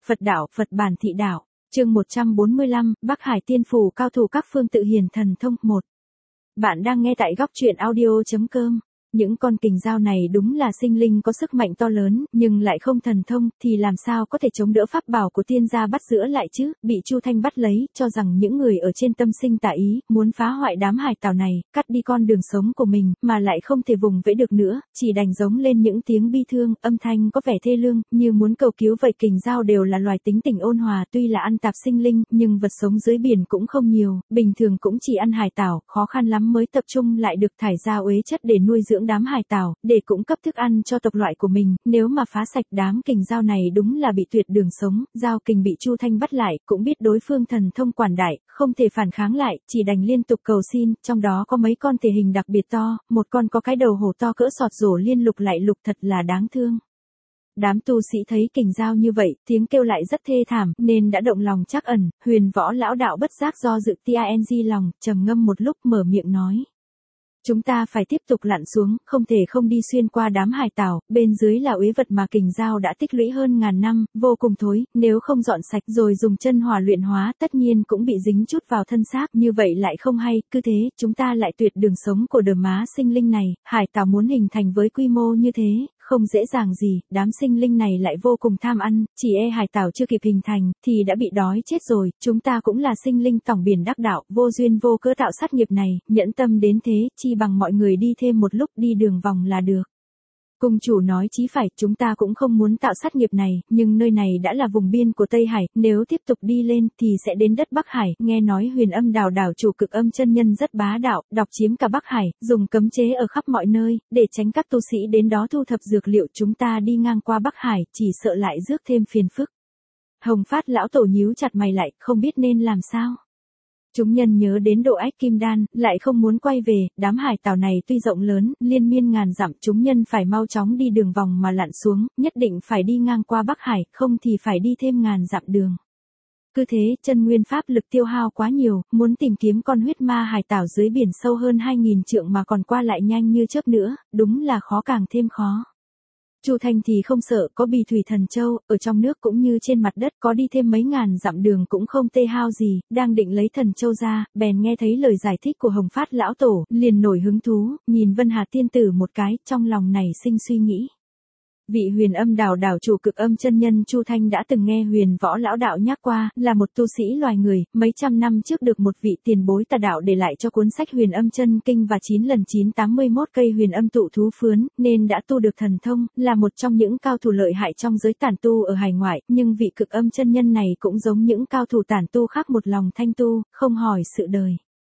Phật đạo, Phật bản thị đạo. Chương 145, Bắc Hải Tiên Phủ cao thủ các phương tự hiển thần thông 1. Bạn đang nghe tại góc truyện audio.com. Những con kình dao này đúng là sinh linh có sức mạnh to lớn, nhưng lại không thần thông, thì làm sao có thể chống đỡ pháp bảo của tiên gia bắt giữ lại chứ, bị Chu Thanh bắt lấy, cho rằng những người ở trên tâm sinh tà ý, muốn phá hoại đám hải tảo này, cắt đi con đường sống của mình, mà lại không thể vùng vẫy được nữa, chỉ đành giống lên những tiếng bi thương, âm thanh có vẻ thê lương, như muốn cầu cứu vậy. Kình dao đều là loài tính tình ôn hòa, tuy là ăn tạp sinh linh, nhưng vật sống dưới biển cũng không nhiều, bình thường cũng chỉ ăn hải tảo, khó khăn lắm mới tập trung lại được thải ra uế chất để nuôi dưỡng đám hải tảo, để cung cấp thức ăn cho tộc loại của mình. Nếu mà phá sạch đám kình dao này đúng là bị tuyệt đường sống. Dao kình bị Chu Thanh bắt lại, cũng biết đối phương thần thông quảng đại, không thể phản kháng lại, chỉ đành liên tục cầu xin. Trong đó có mấy con thể hình đặc biệt to, một con có cái đầu hổ to cỡ sọt rổ liên lục lại lục, thật là đáng thương. Đám tu sĩ thấy kình dao như vậy, tiếng kêu lại rất thê thảm, nên đã động lòng trắc ẩn. Huyền Võ lão đạo bất giác do dự TING lòng, trầm ngâm một lúc mở miệng nói: chúng ta phải tiếp tục lặn xuống, không thể không đi xuyên qua đám hải tảo, bên dưới là uế vật mà kình dao đã tích lũy hơn ngàn năm, vô cùng thối, nếu không dọn sạch rồi dùng chân hỏa luyện hóa, tất nhiên cũng bị dính chút vào thân xác, như vậy lại không hay, cứ thế, chúng ta lại tuyệt đường sống của đờ má sinh linh này. Hải tảo muốn hình thành với quy mô như thế, không dễ dàng gì, đám sinh linh này lại vô cùng tham ăn, chỉ e hải tảo chưa kịp hình thành, thì đã bị đói chết rồi. Chúng ta cũng là sinh linh tổng biển đắc đạo, vô duyên vô cớ tạo sát nghiệp này, nhẫn tâm đến thế, chi bằng mọi người đi thêm một lúc, đi đường vòng là được. Cung chủ nói chí phải, chúng ta cũng không muốn tạo sát nghiệp này, nhưng nơi này đã là vùng biên của Tây Hải, nếu tiếp tục đi lên thì sẽ đến đất Bắc Hải. Nghe nói Huyền Âm Đảo đảo chủ Cực Âm chân nhân rất bá đạo, độc chiếm cả Bắc Hải, dùng cấm chế ở khắp mọi nơi, để tránh các tu sĩ đến đó thu thập dược liệu. Chúng ta đi ngang qua Bắc Hải, chỉ sợ lại rước thêm phiền phức. Hồng Phát lão tổ nhíu chặt mày lại, không biết nên làm sao. Chúng nhân nhớ đến độ ách kim đan, lại không muốn quay về. Đám hải tảo này tuy rộng lớn, liên miên ngàn dặm, chúng nhân phải mau chóng đi đường vòng mà lặn xuống, nhất định phải đi ngang qua Bắc Hải, không thì phải đi thêm ngàn dặm đường. Cứ thế, chân nguyên pháp lực tiêu hao quá nhiều, muốn tìm kiếm con huyết ma hải tảo dưới biển sâu hơn 2000 trượng mà còn qua lại nhanh như chớp nữa, đúng là khó càng thêm khó. Chu Thanh thì không sợ, có Bì Thủy Thần Châu, ở trong nước cũng như trên mặt đất, có đi thêm mấy ngàn dặm đường cũng không tê hao gì, đang định lấy Thần Châu ra, bèn nghe thấy lời giải thích của Hồng Phát lão tổ, liền nổi hứng thú, nhìn Vân Hà tiên tử một cái, trong lòng nảy sinh suy nghĩ. Vị Huyền Âm Đảo đảo chủ Cực Âm chân nhân Chu Thanh đã từng nghe Huyền Võ lão đạo nhắc qua, là một tu sĩ loài người, mấy trăm năm trước được một vị tiền bối tà đạo để lại cho cuốn sách Huyền Âm chân kinh và 9 lần 981 cây huyền âm tụ thú phướn, nên đã tu được thần thông, là một trong những cao thủ lợi hại trong giới tản tu ở hải ngoại, nhưng vị Cực Âm chân nhân này cũng giống những cao thủ tản tu khác, một lòng thanh tu, không hỏi sự đời.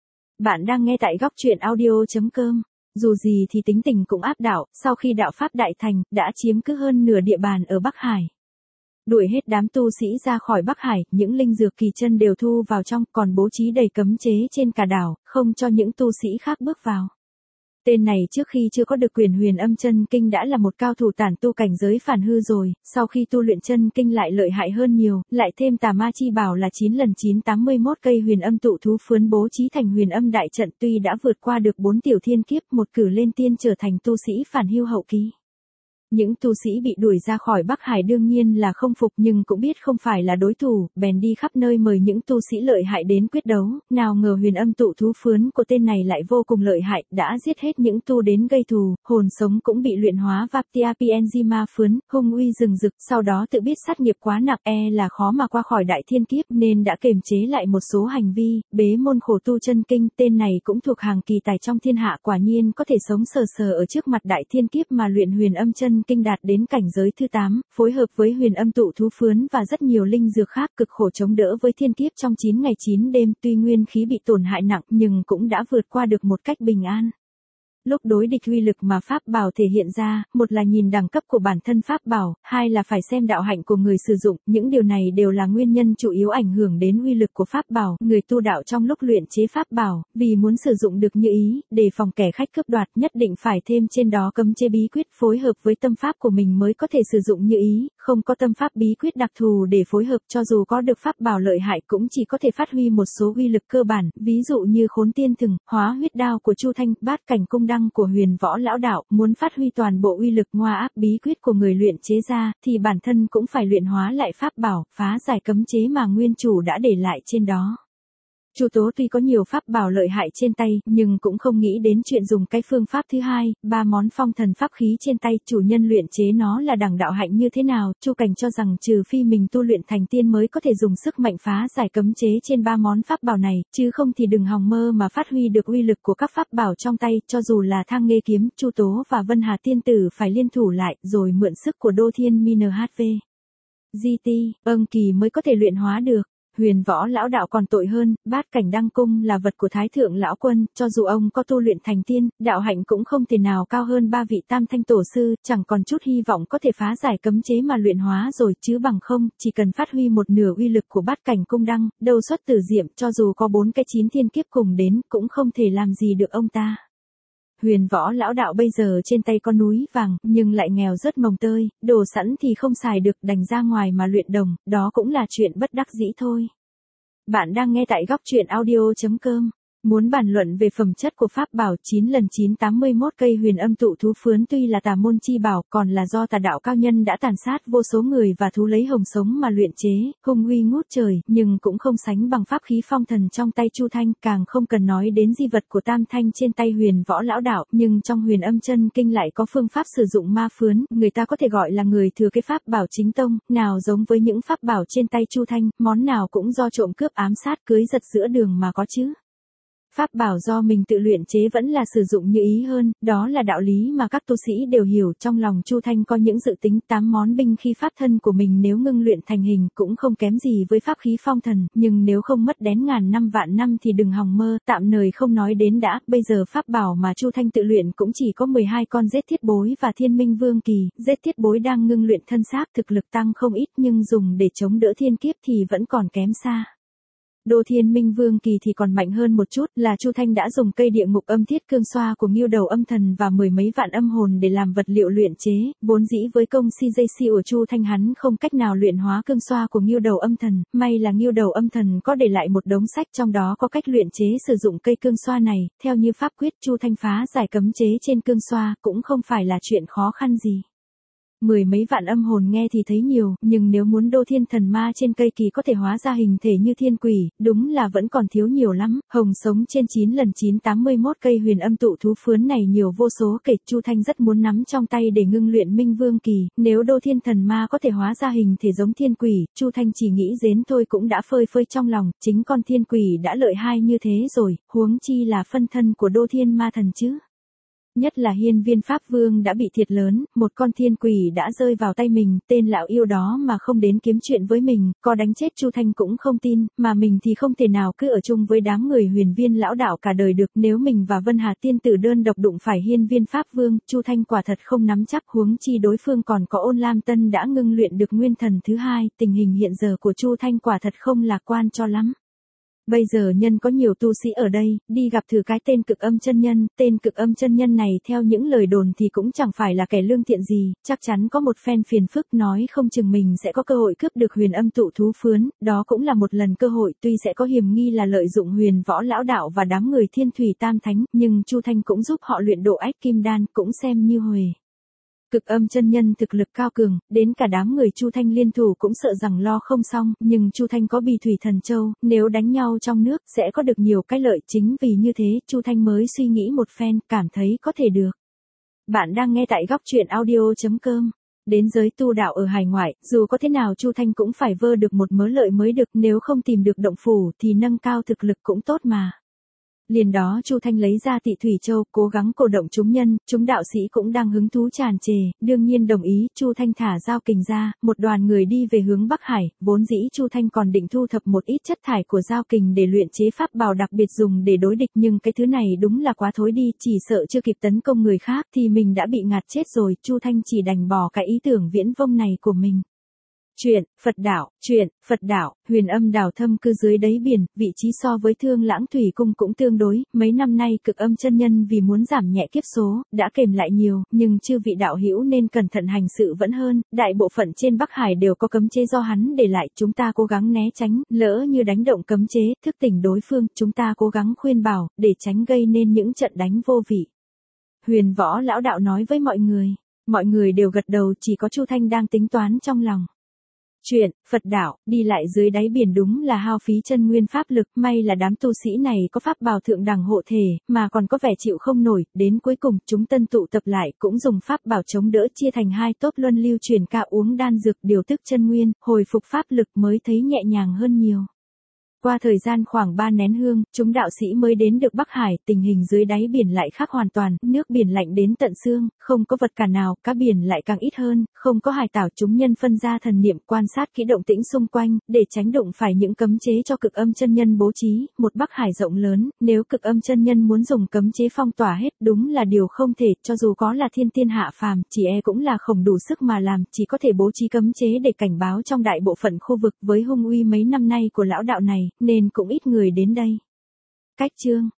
Bạn đang nghe tại góc truyện audio.com. Dù gì thì tính tình cũng áp đảo, sau khi đạo pháp đại thành, đã chiếm cứ hơn nửa địa bàn ở Bắc Hải. Đuổi hết đám tu sĩ ra khỏi Bắc Hải, những linh dược kỳ chân đều thu vào trong, còn bố trí đầy cấm chế trên cả đảo, không cho những tu sĩ khác bước vào. Tên này trước khi chưa có được quyền Huyền Âm chân kinh đã là một cao thủ tản tu cảnh giới phản hư rồi, sau khi tu luyện chân kinh lại lợi hại hơn nhiều, lại thêm tà ma chi bảo là 9 lần 981 cây huyền âm tụ thú phướn bố trí thành huyền âm đại trận, tuy đã vượt qua được 4 tiểu thiên kiếp, một cử lên tiên trở thành tu sĩ phản hưu hậu kỳ. Những tu sĩ bị đuổi ra khỏi Bắc Hải đương nhiên là không phục, nhưng cũng biết không phải là đối thủ, bèn đi khắp nơi mời những tu sĩ lợi hại đến quyết đấu. Nào ngờ huyền âm tụ thú phướn của tên này lại vô cùng lợi hại, đã giết hết những tu đến gây thù, hồn sống cũng bị luyện hóa Vaptia PNG ma phướn, hung uy rừng rực. Sau đó tự biết sát nghiệp quá nặng, là khó mà qua khỏi đại thiên kiếp, nên đã kiềm chế lại một số hành vi, bế môn khổ tu chân kinh. Tên này cũng thuộc hàng kỳ tài trong thiên hạ, quả nhiên có thể sống sờ sờ ở trước mặt đại thiên kiếp mà luyện huyền âm chân kinh đạt đến cảnh giới thứ 8, phối hợp với huyền âm tụ thú phướn và rất nhiều linh dược khác, cực khổ chống đỡ với thiên kiếp trong 9 ngày 9 đêm, tuy nguyên khí bị tổn hại nặng nhưng cũng đã vượt qua được một cách bình an. Lúc đối địch uy lực mà pháp bảo thể hiện ra, một là nhìn đẳng cấp của bản thân pháp bảo, hai là phải xem đạo hạnh của người sử dụng, những điều này đều là nguyên nhân chủ yếu ảnh hưởng đến uy lực của pháp bảo. Người tu đạo trong lúc luyện chế pháp bảo, vì muốn sử dụng được như ý, để phòng kẻ khách cướp đoạt, nhất định phải thêm trên đó cấm chế bí quyết phối hợp với tâm pháp của mình mới có thể sử dụng như ý, không có tâm pháp bí quyết đặc thù để phối hợp, cho dù có được pháp bảo lợi hại cũng chỉ có thể phát huy một số uy lực cơ bản, ví dụ như Khốn Tiên Thừng, Hóa Huyết Đao của Chu Thanh, Bát Cảnh Cung Đăng đăng của Huyền Võ lão đạo, muốn phát huy toàn bộ uy lực ngoa áp bí quyết của người luyện chế ra, thì bản thân cũng phải luyện hóa lại pháp bảo, phá giải cấm chế mà nguyên chủ đã để lại trên đó. Chu Tố tuy có nhiều pháp bảo lợi hại trên tay, nhưng cũng không nghĩ đến chuyện dùng cái phương pháp thứ hai, 3 món phong thần pháp khí trên tay, chủ nhân luyện chế nó là đẳng đạo hạnh như thế nào, Chu Cảnh cho rằng trừ phi mình tu luyện thành tiên mới có thể dùng sức mạnh phá giải cấm chế trên 3 món pháp bảo này, chứ không thì đừng hòng mơ mà phát huy được uy lực của các pháp bảo trong tay, cho dù là Thang Nghê kiếm, Chu Tố và Vân Hà tiên tử phải liên thủ lại, rồi mượn sức của Đô Thiên MHV. GT, Kỳ mới có thể luyện hóa được. Huyền Võ lão đạo còn tội hơn, Bát Cảnh Đăng Cung là vật của Thái Thượng lão quân, cho dù ông có tu luyện thành tiên, đạo hạnh cũng không thể nào cao hơn 3 vị Tam Thanh tổ sư, chẳng còn chút hy vọng có thể phá giải cấm chế mà luyện hóa rồi, chứ bằng không, chỉ cần phát huy một nửa uy lực của Bát Cảnh Cung Đăng, đầu xuất tử diệm, cho dù có 4 cái 9 thiên kiếp cùng đến, cũng không thể làm gì được ông ta. Huyền Võ lão đạo bây giờ trên tay có núi vàng, nhưng lại nghèo rất mồng tơi, đồ sẵn thì không xài được, đành ra ngoài mà luyện đồng, đó cũng là chuyện bất đắc dĩ thôi. Bạn đang nghe tại góc truyện audio.com. Muốn bàn luận về phẩm chất của pháp bảo 9x981 cây huyền âm tụ thú phướn tuy là tà môn chi bảo, còn là do tà đạo cao nhân đã tàn sát vô số người và thú lấy hồng sống mà luyện chế, hung uy ngút trời, nhưng cũng không sánh bằng pháp khí phong thần trong tay Chu Thanh, càng không cần nói đến di vật của Tam Thanh trên tay Huyền Võ lão đạo, nhưng trong Huyền Âm Chân Kinh lại có phương pháp sử dụng ma phướn, người ta có thể gọi là người thừa cái pháp bảo chính tông, nào giống với những pháp bảo trên tay Chu Thanh, món nào cũng do trộm cướp ám sát cưới giật giữa đường mà có chứ. Pháp bảo do mình tự luyện chế vẫn là sử dụng như ý hơn, đó là đạo lý mà các tu sĩ đều hiểu. Trong lòng Chu Thanh có những dự tính 8 món binh khí pháp thân của mình nếu ngưng luyện thành hình cũng không kém gì với pháp khí phong thần, nhưng nếu không mất đến ngàn năm vạn năm thì đừng hòng mơ, tạm thời không nói đến đã, bây giờ pháp bảo mà Chu Thanh tự luyện cũng chỉ có 12 con giết thiết bối và thiên minh vương kỳ, giết thiết bối đang ngưng luyện thân xác thực lực tăng không ít nhưng dùng để chống đỡ thiên kiếp thì vẫn còn kém xa. Đô Thiên Minh Vương Kỳ thì còn mạnh hơn một chút, là Chu Thanh đã dùng cây địa ngục âm thiết cương xoa của Ngưu Đầu Âm Thần và 10 mấy vạn âm hồn để làm vật liệu luyện chế, vốn dĩ với công CJC của Chu Thanh hắn không cách nào luyện hóa cương xoa của Ngưu Đầu Âm Thần, may là Ngưu Đầu Âm Thần có để lại một đống sách trong đó có cách luyện chế sử dụng cây cương xoa này, theo như pháp quyết Chu Thanh phá giải cấm chế trên cương xoa cũng không phải là chuyện khó khăn gì. 10 mấy vạn âm hồn nghe thì thấy nhiều, nhưng nếu muốn Đô Thiên Thần Ma trên cây kỳ có thể hóa ra hình thể như thiên quỷ, đúng là vẫn còn thiếu nhiều lắm. Hồng sống trên 9x981 cây huyền âm tụ thú phướn này nhiều vô số kể, Chu Thanh rất muốn nắm trong tay để ngưng luyện Minh Vương Kỳ, nếu Đô Thiên Thần Ma có thể hóa ra hình thể giống thiên quỷ, Chu Thanh chỉ nghĩ đến thôi cũng đã phơi phơi trong lòng, chính con thiên quỷ đã lợi hại như thế rồi, huống chi là phân thân của Đô Thiên Ma Thần chứ. Nhất là Hiên Viên Pháp Vương đã bị thiệt lớn, một con thiên quỷ đã rơi vào tay mình, tên lão yêu đó mà không đến kiếm chuyện với mình, có đánh chết Chu Thanh cũng không tin, mà mình thì không thể nào cứ ở chung với đám người Huyền Viên lão đạo cả đời được, nếu mình và Vân Hà tiên tử đơn độc đụng phải Hiên Viên Pháp Vương, Chu Thanh quả thật không nắm chắc, huống chi đối phương còn có Ôn Lam Tân đã ngưng luyện được nguyên thần thứ hai, tình hình hiện giờ của Chu Thanh quả thật không lạc quan cho lắm. Bây giờ nhân có nhiều tu sĩ ở đây, đi gặp thử cái tên Cực Âm chân nhân, tên Cực Âm chân nhân này theo những lời đồn thì cũng chẳng phải là kẻ lương thiện gì, chắc chắn có một phen phiền phức, nói không chừng mình sẽ có cơ hội cướp được huyền âm tụ thú phướn, đó cũng là một lần cơ hội, tuy sẽ có hiểm nghi là lợi dụng Huyền Võ lão đạo và đám người Thiên Thủy Tam Thánh, nhưng Chu Thanh cũng giúp họ luyện độ ách kim đan, cũng xem như huề. Cực Âm chân nhân thực lực cao cường, đến cả đám người Chu Thanh liên thủ cũng sợ rằng lo không xong, nhưng Chu Thanh có Bì Thủy Thần Châu, nếu đánh nhau trong nước sẽ có được nhiều cái lợi, chính vì như thế Chu Thanh mới suy nghĩ một phen, cảm thấy có thể được. Bạn đang nghe tại góc truyện audio.com. Đến giới tu đạo ở hải ngoại, dù có thế nào Chu Thanh cũng phải vơ được một mớ lợi mới được, nếu không tìm được động phủ thì nâng cao thực lực cũng tốt mà. Liền đó Chu Thanh lấy ra Tị Thủy Châu, cố gắng cổ động chúng nhân, chúng đạo sĩ cũng đang hứng thú tràn trề, đương nhiên đồng ý, Chu Thanh thả Giao Kình ra, một đoàn người đi về hướng Bắc Hải, vốn dĩ Chu Thanh còn định thu thập một ít chất thải của Giao Kình để luyện chế pháp bảo đặc biệt dùng để đối địch, nhưng cái thứ này đúng là quá thối đi, chỉ sợ chưa kịp tấn công người khác thì mình đã bị ngạt chết rồi, Chu Thanh chỉ đành bỏ cái ý tưởng viễn vông này của mình. Chuyện Phật đạo, Huyền Âm đảo thâm cư dưới đáy biển, vị trí so với Thương Lãng Thủy Cung cũng tương đối, mấy năm nay Cực Âm chân nhân vì muốn giảm nhẹ kiếp số, đã kềm lại nhiều, nhưng chư vị đạo hữu nên cẩn thận hành sự vẫn hơn, đại bộ phận trên Bắc Hải đều có cấm chế do hắn để lại, chúng ta cố gắng né tránh, lỡ như đánh động cấm chế, thức tỉnh đối phương, chúng ta cố gắng khuyên bảo, để tránh gây nên những trận đánh vô vị. Huyền Võ lão đạo nói với mọi người đều gật đầu, chỉ có Chu Thanh đang tính toán trong lòng. Chuyện, Phật đạo, đi lại dưới đáy biển đúng là hao phí chân nguyên pháp lực, may là đám tu sĩ này có pháp bào thượng đẳng hộ thể, mà còn có vẻ chịu không nổi, đến cuối cùng chúng tân tụ tập lại cũng dùng pháp bảo chống đỡ chia thành hai tốp luân lưu truyền ca uống đan dược điều tức chân nguyên, hồi phục pháp lực mới thấy nhẹ nhàng hơn nhiều. Qua thời gian khoảng 3 nén hương, chúng đạo sĩ mới đến được Bắc Hải, tình hình dưới đáy biển lại khác hoàn toàn, nước biển lạnh đến tận xương, không có vật cả nào, cá biển lại càng ít hơn, không có hải tảo, chúng nhân phân ra thần niệm quan sát kỹ động tĩnh xung quanh, để tránh đụng phải những cấm chế cho Cực Âm chân nhân bố trí, một Bắc Hải rộng lớn, nếu Cực Âm chân nhân muốn dùng cấm chế phong tỏa hết, đúng là điều không thể, cho dù có là thiên tiên hạ phàm, chỉ cũng là không đủ sức mà làm, chỉ có thể bố trí cấm chế để cảnh báo trong đại bộ phận khu vực với hung uy mấy năm nay của lão đạo này, nên cũng ít người đến đây. Cách chương